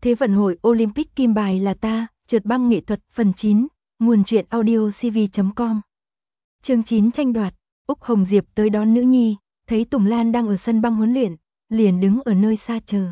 Thế vận hội Olympic kim bài là ta, trượt băng nghệ thuật phần 9, nguồn truyện audio cv.com. Chương 9 tranh đoạt, Úc Hồng Diệp tới đón nữ nhi, thấy Tùng Lan đang ở sân băng huấn luyện, liền đứng ở nơi xa chờ.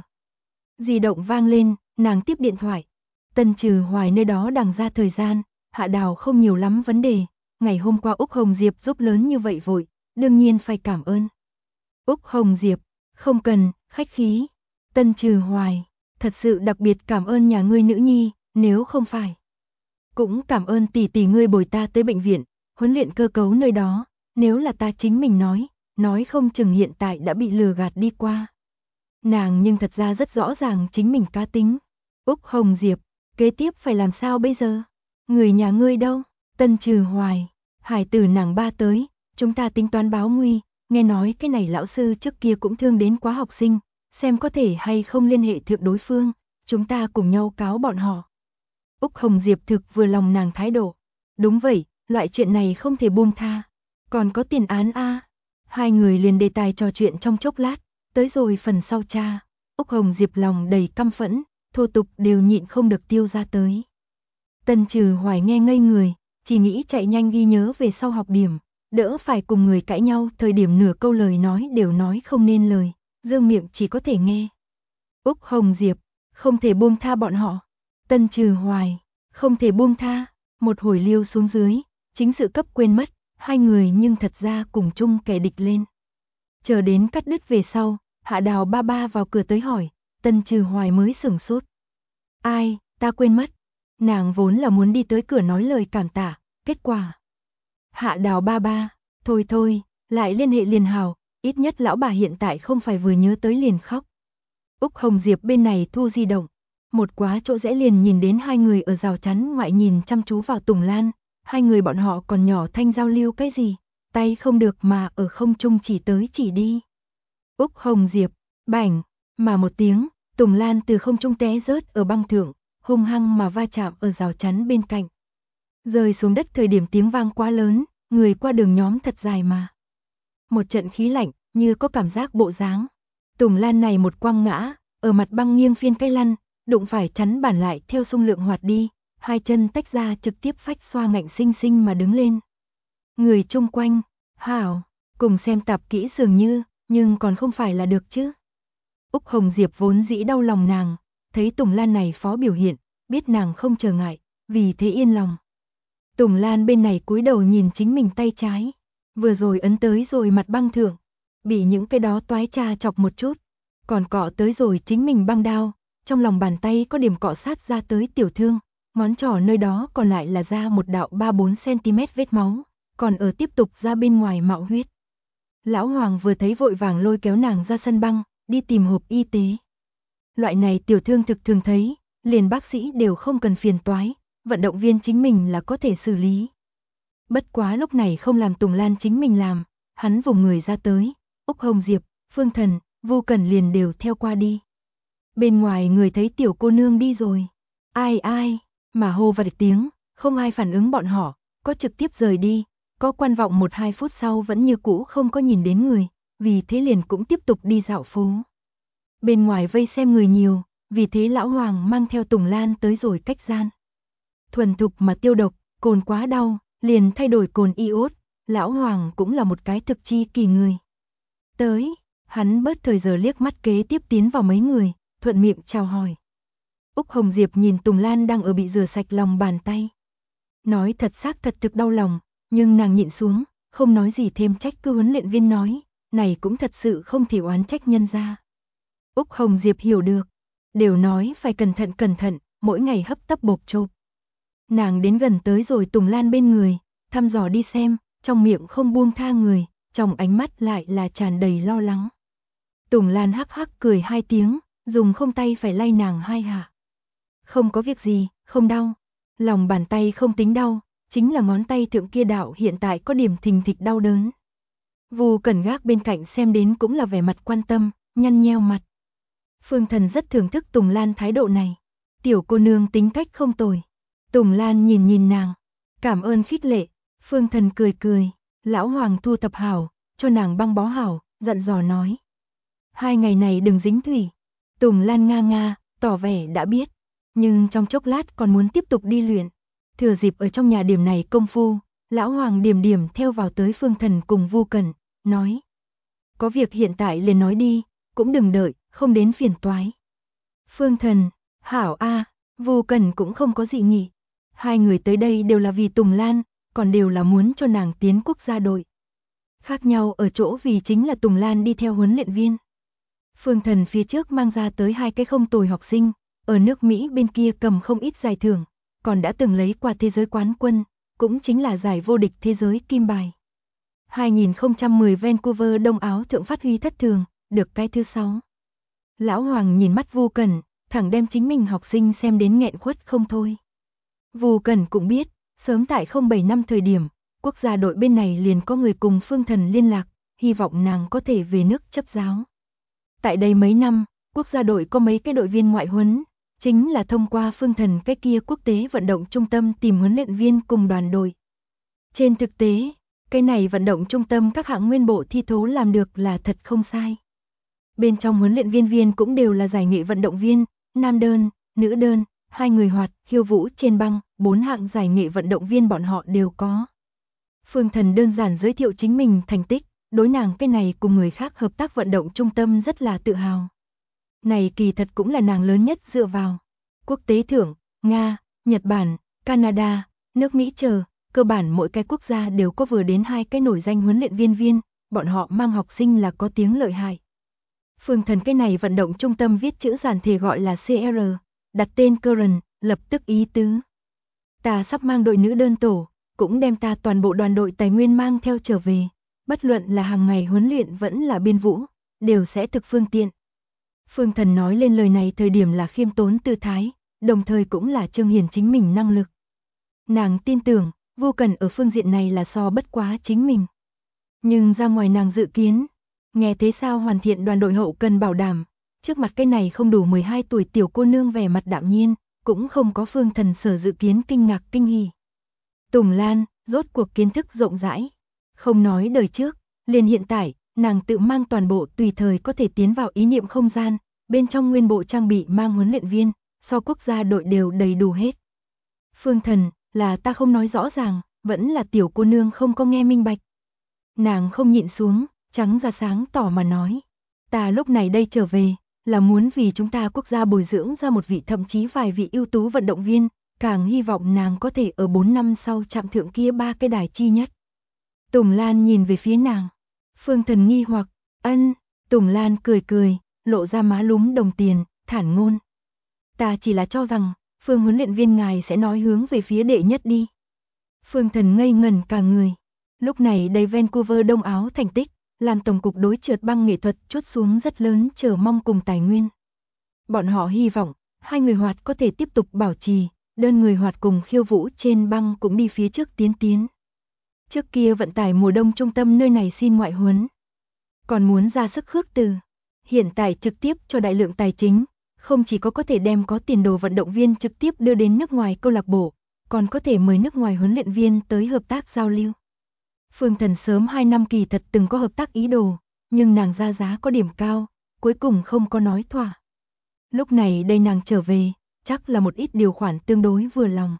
Di động vang lên, nàng tiếp điện thoại. Tân Trừ Hoài nơi đó đằng ra thời gian, Hạ Đào không nhiều lắm vấn đề, ngày hôm qua Úc Hồng Diệp giúp lớn như vậy vội, đương nhiên phải cảm ơn. Úc Hồng Diệp, không cần, khách khí. Tân Trừ Hoài, thật sự đặc biệt cảm ơn nhà ngươi nữ nhi, nếu không phải. Cũng cảm ơn tỷ tỷ ngươi bồi ta tới bệnh viện, huấn luyện cơ cấu nơi đó, nếu là ta chính mình nói không chừng hiện tại đã bị lừa gạt đi qua. Nàng nhưng thật ra rất rõ ràng chính mình cá tính. Úc Hồng Diệp, kế tiếp phải làm sao bây giờ? Người nhà ngươi đâu? Tân Trừ Hoài, hải tử nàng ba tới, chúng ta tính toán báo nguy, nghe nói cái này lão sư trước kia cũng thương đến quá học sinh, xem có thể hay không liên hệ thượng đối phương, chúng ta cùng nhau cáo bọn họ. Úc Hồng Diệp thực vừa lòng nàng thái độ. Đúng vậy, loại chuyện này không thể buông tha. Còn có tiền án a. Hai người liền đề tài trò chuyện trong chốc lát, tới rồi phần sau cha. Úc Hồng Diệp lòng đầy căm phẫn, thô tục đều nhịn không được tiêu ra tới. Tân Trừ Hoài nghe ngây người, chỉ nghĩ chạy nhanh ghi nhớ về sau học điểm, đỡ phải cùng người cãi nhau, thời điểm nửa câu lời nói đều nói không nên lời, dương miệng chỉ có thể nghe. Úc Hồng Diệp, không thể buông tha bọn họ. Tân Trừ Hoài, không thể buông tha. Một hồi liêu xuống dưới, chính sự cấp quên mất, hai người nhưng thật ra cùng chung kẻ địch lên. Chờ đến cắt đứt về sau, Hạ Đào ba ba vào cửa tới hỏi, Tân Trừ Hoài mới sửng sốt. Ai, ta quên mất. Nàng vốn là muốn đi tới cửa nói lời cảm tạ, kết quả. Hạ Đào ba ba, thôi, lại liên hệ liền hào, ít nhất lão bà hiện tại không phải vừa nhớ tới liền khóc. Úc Hồng Diệp bên này thu di động, một quá chỗ rẽ liền nhìn đến hai người ở rào chắn ngoại nhìn chăm chú vào Tùng Lan, hai người bọn họ còn nhỏ thanh giao lưu cái gì, tay không được mà ở không trung chỉ tới chỉ đi. Úc Hồng Diệp, bảnh, mà một tiếng, Tùng Lan từ không trung té rớt ở băng thượng, hung hăng mà va chạm ở rào chắn bên cạnh. Rơi xuống đất thời điểm tiếng vang quá lớn, người qua đường nhóm thật dài mà. Một trận khí lạnh, như có cảm giác bộ dáng. Tùng Lan này một quăng ngã, ở mặt băng nghiêng phiên cái lăn, đụng phải chắn bản lại theo xung lượng hoạt đi, hai chân tách ra trực tiếp phách xoa ngạnh sinh sinh mà đứng lên. Người chung quanh, hảo, cùng xem tạp kỹ dường như, nhưng còn không phải là được chứ. Úc Hồng Diệp vốn dĩ đau lòng nàng, thấy Tùng Lan này phó biểu hiện, biết nàng không trở ngại, vì thế yên lòng. Tùng Lan bên này cúi đầu nhìn chính mình tay trái, vừa rồi ấn tới rồi mặt băng thượng, bị những cái đó toái trà chọc một chút, còn cọ tới rồi chính mình băng đao, trong lòng bàn tay có điểm cọ sát ra tới tiểu thương, ngón trỏ nơi đó còn lại là ra một đạo 3-4 cm vết máu, còn ở tiếp tục ra bên ngoài mạo huyết. Lão Hoàng vừa thấy vội vàng lôi kéo nàng ra sân băng, đi tìm hộp y tế. Loại này tiểu thương thực thường thấy, liền bác sĩ đều không cần phiền toái, vận động viên chính mình là có thể xử lý. Bất quá lúc này không làm Tùng Lan chính mình làm, hắn vùng người ra tới, Úc Hồng Diệp, Phương Thần, Vô Cẩn liền đều theo qua đi. Bên ngoài người thấy tiểu cô nương đi rồi. Ai, mà hô vặt tiếng, không ai phản ứng bọn họ, có trực tiếp rời đi, có quan vọng 1-2 phút sau vẫn như cũ không có nhìn đến người, vì thế liền cũng tiếp tục đi dạo phố. Bên ngoài vây xem người nhiều, vì thế lão Hoàng mang theo Tùng Lan tới rồi cách gian. Thuần thục mà tiêu độc, cồn quá đau, liền thay đổi cồn iốt, lão Hoàng cũng là một cái thực chi kỳ người. Tới, hắn bớt thời giờ liếc mắt kế tiếp tiến vào mấy người, thuận miệng chào hỏi. Úc Hồng Diệp nhìn Tùng Lan đang ở bị rửa sạch lòng bàn tay. Nói thật xác thật thực đau lòng, nhưng nàng nhịn xuống, không nói gì thêm trách cứ huấn luyện viên nói, này cũng thật sự không thể oán trách nhân ra. Úc Hồng Diệp hiểu được, đều nói phải cẩn thận, mỗi ngày hấp tấp bộp chộp. Nàng đến gần tới rồi Tùng Lan bên người, thăm dò đi xem, trong miệng không buông tha người, trong ánh mắt lại là tràn đầy lo lắng. Tùng Lan hắc hắc cười 2 tiếng, dùng không tay phải lay nàng 2 hạ. Không có việc gì, không đau. Lòng bàn tay không tính đau, chính là ngón tay thượng kia đạo hiện tại có điểm thình thịch đau đớn. Vô Cẩn gác bên cạnh xem đến cũng là vẻ mặt quan tâm, nhăn nheo mặt. Phương Thần rất thưởng thức Tùng Lan thái độ này. Tiểu cô nương tính cách không tồi. Tùng Lan nhìn nàng, cảm ơn khích lệ. Phương Thần cười, lão Hoàng thu thập hảo, cho nàng băng bó hảo, dặn dò nói. 2 ngày này đừng dính thủy. Tùng Lan nga, tỏ vẻ đã biết, nhưng trong chốc lát còn muốn tiếp tục đi luyện. Thừa dịp ở trong nhà điểm này công phu, lão Hoàng điểm điểm theo vào tới Phương Thần cùng Vu Cẩn, nói: có việc hiện tại liền nói đi, cũng đừng đợi, không đến phiền toái. Phương Thần: hảo a. Vu Cẩn cũng không có dị nghị. Hai người tới đây đều là vì Tùng Lan, còn đều là muốn cho nàng tiến quốc gia đội. Khác nhau ở chỗ vì chính là Tùng Lan đi theo huấn luyện viên. Phương Thần phía trước mang ra tới 2 cái không tồi học sinh, ở nước Mỹ bên kia cầm không ít giải thưởng, còn đã từng lấy qua thế giới quán quân, cũng chính là giải vô địch thế giới kim bài. 2010 Vancouver Đông Áo thượng phát huy thất thường, được cái thứ 6. Lão Hoàng nhìn mắt Vu Cẩn, thẳng đem chính mình học sinh xem đến nghẹn khuất không thôi. Vu Cẩn cũng biết, sớm tại 07 năm thời điểm, quốc gia đội bên này liền có người cùng Phương Thần liên lạc, hy vọng nàng có thể về nước chấp giáo. Tại đây mấy năm, quốc gia đội có mấy cái đội viên ngoại huấn, chính là thông qua Phương Thần cái kia quốc tế vận động trung tâm tìm huấn luyện viên cùng đoàn đội. Trên thực tế, cái này vận động trung tâm các hạng nguyên bộ thi thố làm được là thật không sai. Bên trong huấn luyện viên cũng đều là giải nghệ vận động viên, nam đơn, nữ đơn, 2 người hoạt, khiêu vũ trên băng, 4 hạng giải nghệ vận động viên bọn họ đều có. Phương Thần đơn giản giới thiệu chính mình thành tích, đối nàng cái này cùng người khác hợp tác vận động trung tâm rất là tự hào. Này kỳ thật cũng là nàng lớn nhất dựa vào. Quốc tế thưởng, Nga, Nhật Bản, Canada, nước Mỹ chờ, cơ bản mỗi cái quốc gia đều có vừa đến 2 cái nổi danh huấn luyện viên, bọn họ mang học sinh là có tiếng lợi hại. Phương Thần cái này vận động trung tâm viết chữ giản thể gọi là CR, đặt tên Current, lập tức ý tứ. Ta sắp mang đội nữ đơn tổ, cũng đem ta toàn bộ đoàn đội tài nguyên mang theo trở về, bất luận là hàng ngày huấn luyện vẫn là biên vũ, đều sẽ thực phương tiện. Phương Thần nói lên lời này thời điểm là khiêm tốn tư thái, đồng thời cũng là trương hiển chính mình năng lực. Nàng tin tưởng, Vu Cẩn ở phương diện này là so bất quá chính mình. Nhưng ra ngoài nàng dự kiến, nghe thế sao hoàn thiện đoàn đội hậu cần bảo đảm, trước mặt cái này không đủ 12 tuổi tiểu cô nương vẻ mặt đạm nhiên, cũng không có Phương Thần sở dự kiến kinh ngạc kinh hỉ. Tùng Lan, rốt cuộc kiến thức rộng rãi. Không nói đời trước, liền hiện tại, nàng tự mang toàn bộ tùy thời có thể tiến vào ý niệm không gian, bên trong nguyên bộ trang bị mang huấn luyện viên, so quốc gia đội đều đầy đủ hết. Phương Thần, là ta không nói rõ ràng, vẫn là tiểu cô nương không có nghe minh bạch. Nàng không nhịn xuống, trắng ra sáng tỏ mà nói. Ta lúc này đây trở về, là muốn vì chúng ta quốc gia bồi dưỡng ra một vị thậm chí vài vị ưu tú vận động viên, càng hy vọng nàng có thể ở 4 năm sau chạm thượng kia 3 cái đài chi nhất. Tùng Lan nhìn về phía nàng. Phương Thần nghi hoặc, ân, Tùng Lan cười cười, lộ ra má lúm đồng tiền, thản ngôn. Ta chỉ là cho rằng, Phương huấn luyện viên ngài sẽ nói hướng về phía đệ nhất đi. Phương Thần ngây ngẩn cả người. Lúc này đầy Vancouver Đông Áo thành tích, làm tổng cục đối trượt băng nghệ thuật chốt xuống rất lớn chờ mong cùng tài nguyên. Bọn họ hy vọng, 2 người hoạt có thể tiếp tục bảo trì, đơn người hoạt cùng khiêu vũ trên băng cũng đi phía trước tiến. Trước kia vận tải mùa đông trung tâm nơi này xin ngoại huấn, còn muốn ra sức khước từ. Hiện tại trực tiếp cho đại lượng tài chính, không chỉ có thể đem có tiền đồ vận động viên trực tiếp đưa đến nước ngoài câu lạc bộ, còn có thể mời nước ngoài huấn luyện viên tới hợp tác giao lưu. Phương Thần sớm 2 năm kỳ thật từng có hợp tác ý đồ, nhưng nàng ra giá có điểm cao, cuối cùng không có nói thỏa. Lúc này đây nàng trở về, chắc là một ít điều khoản tương đối vừa lòng.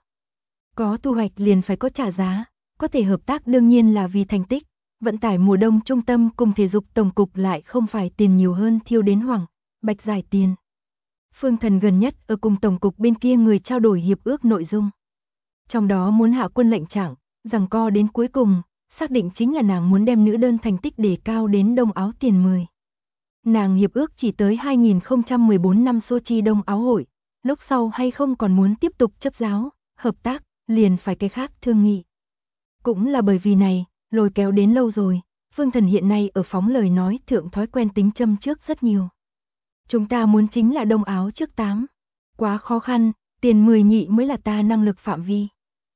Có thu hoạch liền phải có trả giá, có thể hợp tác đương nhiên là vì thành tích, vận tải mùa đông trung tâm cùng thể dục tổng cục lại không phải tiền nhiều hơn thiêu đến hoảng, bạch giải tiền. Phương Thần gần nhất ở cùng tổng cục bên kia người trao đổi hiệp ước nội dung. Trong đó muốn hạ quân lệnh trạng, giằng co đến cuối cùng, xác định chính là nàng muốn đem nữ đơn thành tích đề cao đến Đông Áo tiền 10. Nàng hiệp ước chỉ tới 2014 năm Sochi Đông Áo hội, lúc sau hay không còn muốn tiếp tục chấp giáo, hợp tác, liền phải cái khác thương nghị. Cũng là bởi vì này, lôi kéo đến lâu rồi, Phương Thần hiện nay ở phóng lời nói thượng thói quen tính châm trước rất nhiều. Chúng ta muốn chính là Đông Áo trước 8. Quá khó khăn, tiền 10 nhị mới là ta năng lực phạm vi.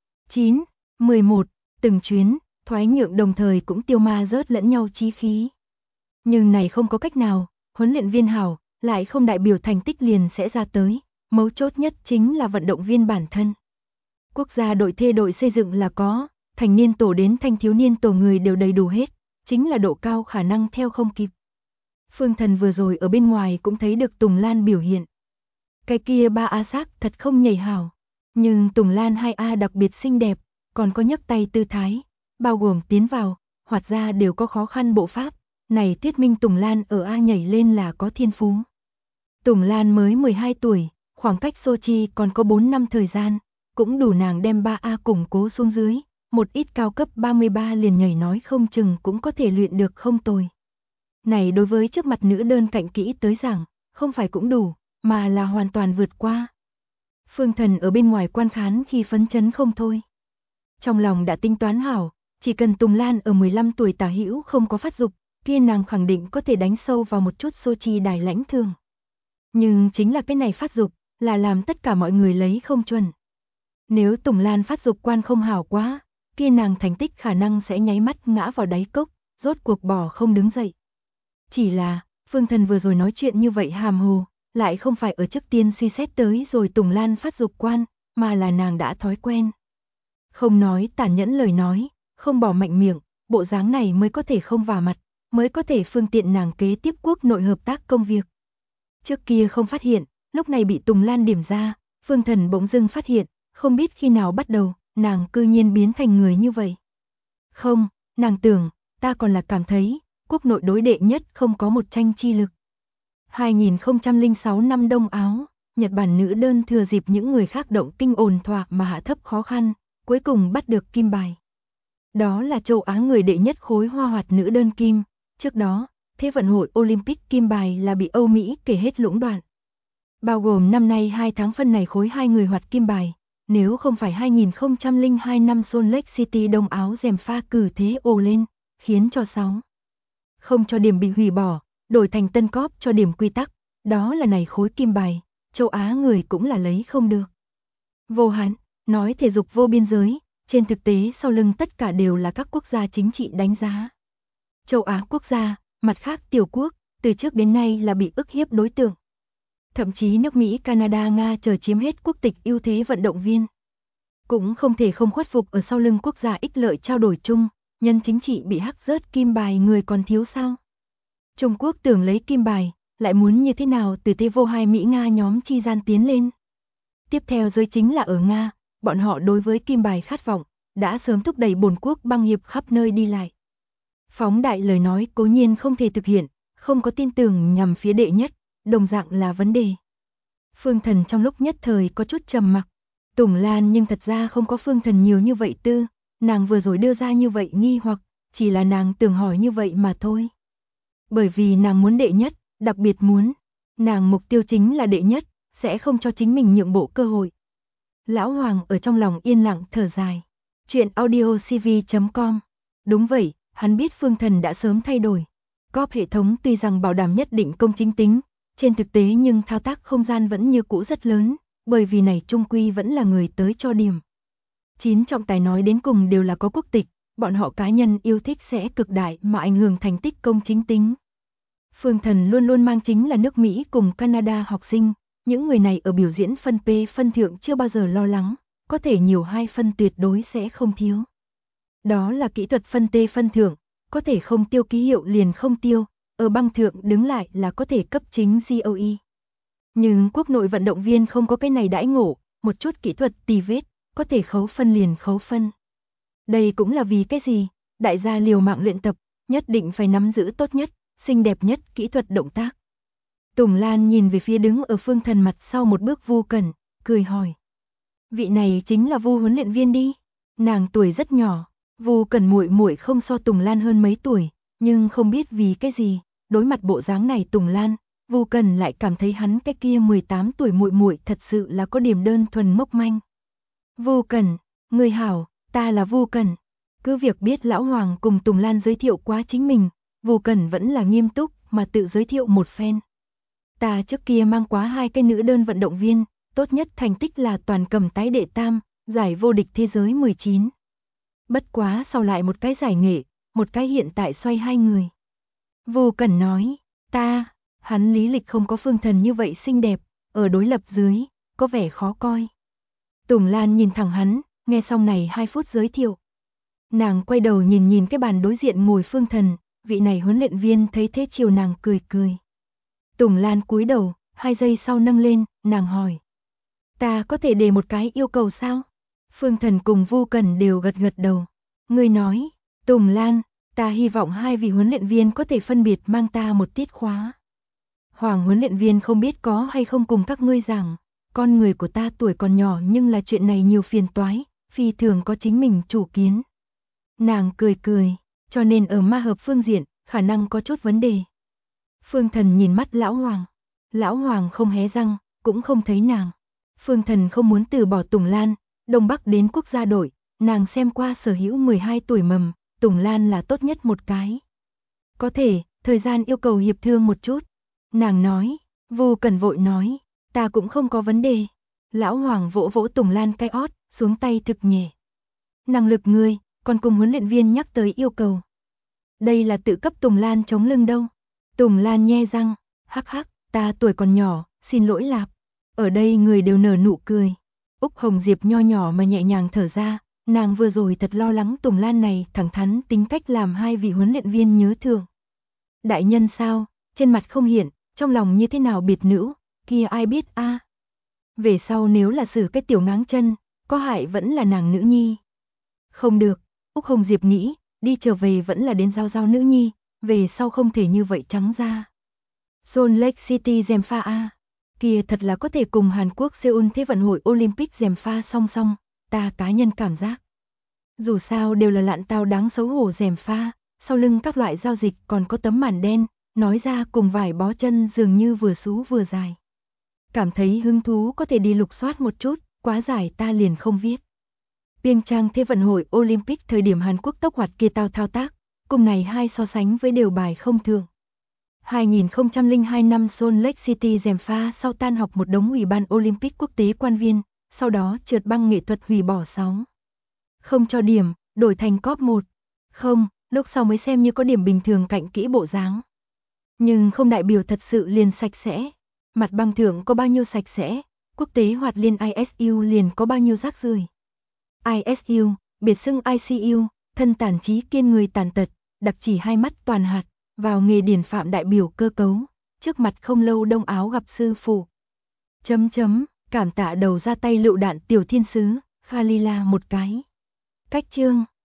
9, 11, từng chuyến, thoái nhượng đồng thời cũng tiêu ma rớt lẫn nhau chí khí. Nhưng này không có cách nào, huấn luyện viên hảo, lại không đại biểu thành tích liền sẽ ra tới, mấu chốt nhất chính là vận động viên bản thân. Quốc gia đội thê đội xây dựng là có, thành niên tổ đến thanh thiếu niên tổ người đều đầy đủ hết, chính là độ cao khả năng theo không kịp. Phương Thần vừa rồi ở bên ngoài cũng thấy được Tùng Lan biểu hiện. Cái kia 3A xác thật không nhảy hảo, nhưng Tùng Lan 2A đặc biệt xinh đẹp, còn có nhấc tay tư thái, bao gồm tiến vào, hoạt ra đều có khó khăn bộ pháp, này thuyết minh Tùng Lan ở A nhảy lên là có thiên phú. Tùng Lan mới 12 tuổi, khoảng cách Sochi còn có 4 năm thời gian, cũng đủ nàng đem 3A củng cố xuống dưới, một ít cao cấp 33 liền nhảy nói không chừng cũng có thể luyện được không tồi. Này đối với trước mặt nữ đơn cạnh kỹ tới giảng, không phải cũng đủ, mà là hoàn toàn vượt qua. Phương Thần ở bên ngoài quan khán khi phấn chấn không thôi. Trong lòng đã tính toán hảo, chỉ cần Tùng Lan ở 15 tuổi tả hữu không có phát dục, kia nàng khẳng định có thể đánh sâu vào một chút Sochi đài lãnh thường. Nhưng chính là cái này phát dục, là làm tất cả mọi người lấy không chuẩn. Nếu Tùng Lan phát dục quan không hảo quá, kia nàng thành tích khả năng sẽ nháy mắt ngã vào đáy cốc, rốt cuộc bỏ không đứng dậy. Chỉ là, Phương Thần vừa rồi nói chuyện như vậy hàm hồ, lại không phải ở trước tiên suy xét tới rồi Tùng Lan phát dục quan, mà là nàng đã thói quen. Không nói tàn nhẫn lời nói, không bỏ mạnh miệng, bộ dáng này mới có thể không vả mặt, mới có thể phương tiện nàng kế tiếp quốc nội hợp tác công việc. Trước kia không phát hiện, lúc này bị Tùng Lan điểm ra, Phương Thần bỗng dưng phát hiện, không biết khi nào bắt đầu, nàng cư nhiên biến thành người như vậy. Không, nàng tưởng, ta còn là cảm thấy, quốc nội đối đệ nhất không có một tranh chi lực. 2006 năm Đông Áo, Nhật Bản nữ đơn thừa dịp những người khác động kinh ồn thỏa mà hạ thấp khó khăn, cuối cùng bắt được kim bài. Đó là châu Á người đệ nhất khối hoa hoạt nữ đơn kim, trước đó, Thế vận hội Olympic kim bài là bị Âu Mỹ kể hết lũng đoạn. Bao gồm năm nay 2 tháng phân này khối 2 người hoạt kim bài, nếu không phải 2002 năm Salt Lake City Đông Áo rèm pha cử thế ồ lên, khiến cho 6. Không cho điểm bị hủy bỏ, đổi thành tân cóp cho điểm quy tắc, đó là này khối kim bài, châu Á người cũng là lấy không được. Vô hạn, nói thể dục vô biên giới, trên thực tế sau lưng tất cả đều là các quốc gia chính trị đánh giá. Châu Á quốc gia, mặt khác tiểu quốc, từ trước đến nay là bị ức hiếp đối tượng. Thậm chí nước Mỹ, Canada, Nga chờ chiếm hết quốc tịch ưu thế vận động viên. Cũng không thể không khuất phục ở sau lưng quốc gia ích lợi trao đổi chung, nhân chính trị bị hắc rớt kim bài người còn thiếu sao. Trung Quốc tưởng lấy kim bài, lại muốn như thế nào từ thế vô hai Mỹ Nga nhóm chi gian tiến lên. Tiếp theo giới chính là ở Nga, bọn họ đối với kim bài khát vọng, đã sớm thúc đẩy bổn quốc băng hiệp khắp nơi đi lại. Phóng đại lời nói cố nhiên không thể thực hiện, không có tin tưởng nhằm phía đệ nhất, đồng dạng là vấn đề. Phương Thần trong lúc nhất thời có chút trầm mặc. Tùng Lan nhưng thật ra không có Phương Thần nhiều như vậy tư, nàng vừa rồi đưa ra như vậy nghi hoặc, chỉ là nàng tưởng hỏi như vậy mà thôi. Bởi vì nàng muốn đệ nhất, đặc biệt muốn, nàng mục tiêu chính là đệ nhất, sẽ không cho chính mình nhượng bộ cơ hội. Lão Hoàng ở trong lòng yên lặng thở dài. Chuyện audiocv.com. Đúng vậy, hắn biết Phương Thần đã sớm thay đổi. Cóp hệ thống tuy rằng bảo đảm nhất định công chính tính, trên thực tế nhưng thao tác không gian vẫn như cũ rất lớn, bởi vì này trung quy vẫn là người tới cho điểm. 9 trọng tài nói đến cùng đều là có quốc tịch, bọn họ cá nhân yêu thích sẽ cực đại mà ảnh hưởng thành tích công chính tính. Phương Thần luôn luôn mang chính là nước Mỹ cùng Canada học sinh, những người này ở biểu diễn phân P phân thượng chưa bao giờ lo lắng, có thể nhiều 2 phân tuyệt đối sẽ không thiếu. Đó là kỹ thuật phân T phân thượng, có thể không tiêu ký hiệu liền không tiêu, ở băng thượng đứng lại là có thể cấp chính GOE. Nhưng quốc nội vận động viên không có cái này đãi ngộ, một chút kỹ thuật tì vết, có thể khấu phân liền khấu phân. Đây cũng là vì cái gì, đại gia liều mạng luyện tập, nhất định phải nắm giữ tốt nhất, xinh đẹp nhất kỹ thuật động tác. Tùng Lan nhìn về phía đứng ở Phương Thần mặt sau một bước Vu Cẩn, cười hỏi. Vị này chính là Vu huấn luyện viên đi, nàng tuổi rất nhỏ, Vu Cẩn muội muội không so Tùng Lan hơn mấy tuổi, nhưng không biết vì cái gì, đối mặt bộ dáng này Tùng Lan, Vu Cẩn lại cảm thấy hắn cái kia 18 tuổi muội muội thật sự là có điểm đơn thuần mốc manh. Vu Cẩn, người hảo, ta là Vu Cẩn. Cứ việc biết lão Hoàng cùng Tùng Lan giới thiệu quá chính mình, Vu Cẩn vẫn là nghiêm túc mà tự giới thiệu một phen. Ta trước kia mang quá 2 cái nữ đơn vận động viên, tốt nhất thành tích là toàn cầm tái đệ tam, giải vô địch thế giới 19. Bất quá sau lại một cái giải nghệ, một cái hiện tại xoay 2 người. Vu Cẩn nói, hắn lý lịch không có Phương Thần như vậy xinh đẹp, ở đối lập dưới, có vẻ khó coi. Tùng Lan nhìn thẳng hắn, nghe xong này 2 phút giới thiệu. Nàng quay đầu nhìn cái bàn đối diện ngồi Phương Thần, vị này huấn luyện viên thấy thế chiều nàng cười cười. Tùng Lan cúi đầu, 2 giây sau nâng lên, nàng hỏi. Ta có thể đề một cái yêu cầu sao? Phương Thần cùng Vu Cẩn đều gật gật đầu. Ngươi nói, Tùng Lan, ta hy vọng 2 vị huấn luyện viên có thể phân biệt mang ta một tiết khóa. Hoàng huấn luyện viên không biết có hay không cùng các ngươi rằng, con người của ta tuổi còn nhỏ nhưng là chuyện này nhiều phiền toái, phi thường có chính mình chủ kiến. Nàng cười cười, cho nên ở ma hợp phương diện, khả năng có chút vấn đề. Phương Thần nhìn mắt Lão Hoàng. Lão Hoàng không hé răng, cũng không thấy nàng. Phương Thần không muốn từ bỏ Tùng Lan, Đông Bắc đến quốc gia đội, nàng xem qua sở hữu 12 tuổi mầm, Tùng Lan là tốt nhất một cái. Có thể, thời gian yêu cầu hiệp thương một chút. Nàng nói, Vu Cẩn vội nói, ta cũng không có vấn đề. Lão Hoàng vỗ vỗ Tùng Lan cái ót, xuống tay thực nhẹ. Năng lực ngươi, còn cùng huấn luyện viên nhắc tới yêu cầu. Đây là tự cấp Tùng Lan chống lưng đâu. Tùng Lan nhe răng, hắc hắc, ta tuổi còn nhỏ, xin lỗi lạp. Ở đây người đều nở nụ cười. Úc Hồng Diệp nho nhỏ mà nhẹ nhàng thở ra, nàng vừa rồi thật lo lắng Tùng Lan này thẳng thắn tính cách làm 2 vị huấn luyện viên nhớ thương. Đại nhân sao, trên mặt không hiện, trong lòng như thế nào biệt nữ, kia ai biết a. Về sau nếu là xử cái tiểu ngáng chân, có hại vẫn là nàng nữ nhi. Không được, Úc Hồng Diệp nghĩ, đi trở về vẫn là đến giao nữ nhi, về sau không thể như vậy trắng ra. Salt Lake City gièm pha a, kia thật là có thể cùng Hàn Quốc Seoul Thế vận hội Olympic gièm pha song song, ta cá nhân cảm giác. Dù sao đều là lạn tao đáng xấu hổ gièm pha, sau lưng các loại giao dịch còn có tấm màn đen, nói ra cùng vải bó chân dường như vừa xú vừa dài. Cảm thấy hứng thú có thể đi lục soát một chút, quá dài ta liền không viết. Pyeongchang Thế vận hội Olympic thời điểm Hàn Quốc tốc hoạt kia tao thao tác, cùng này hai so sánh với đều bài không thường. 2002 năm Salt Lake City gièm pha sau tan học một đống ủy ban Olympic quốc tế quan viên, sau đó trượt băng nghệ thuật hủy bỏ 6. Không cho điểm, đổi thành cóp 1. Không, lúc sau mới xem như có điểm bình thường cạnh kỹ bộ dáng. Nhưng không đại biểu thật sự liền sạch sẽ. Mặt băng thượng có bao nhiêu sạch sẽ, quốc tế hoạt liên ISU liền có bao nhiêu rác rưởi. ISU, biệt xưng ICU, thân tàn trí kiên người tàn tật, đặc chỉ 2 mắt toàn hạt, vào nghề điển phạm đại biểu cơ cấu, trước mặt không lâu đông áo gặp sư phụ. Cảm tạ đầu ra tay lựu đạn tiểu thiên sứ, Khalila một cái. Cách chương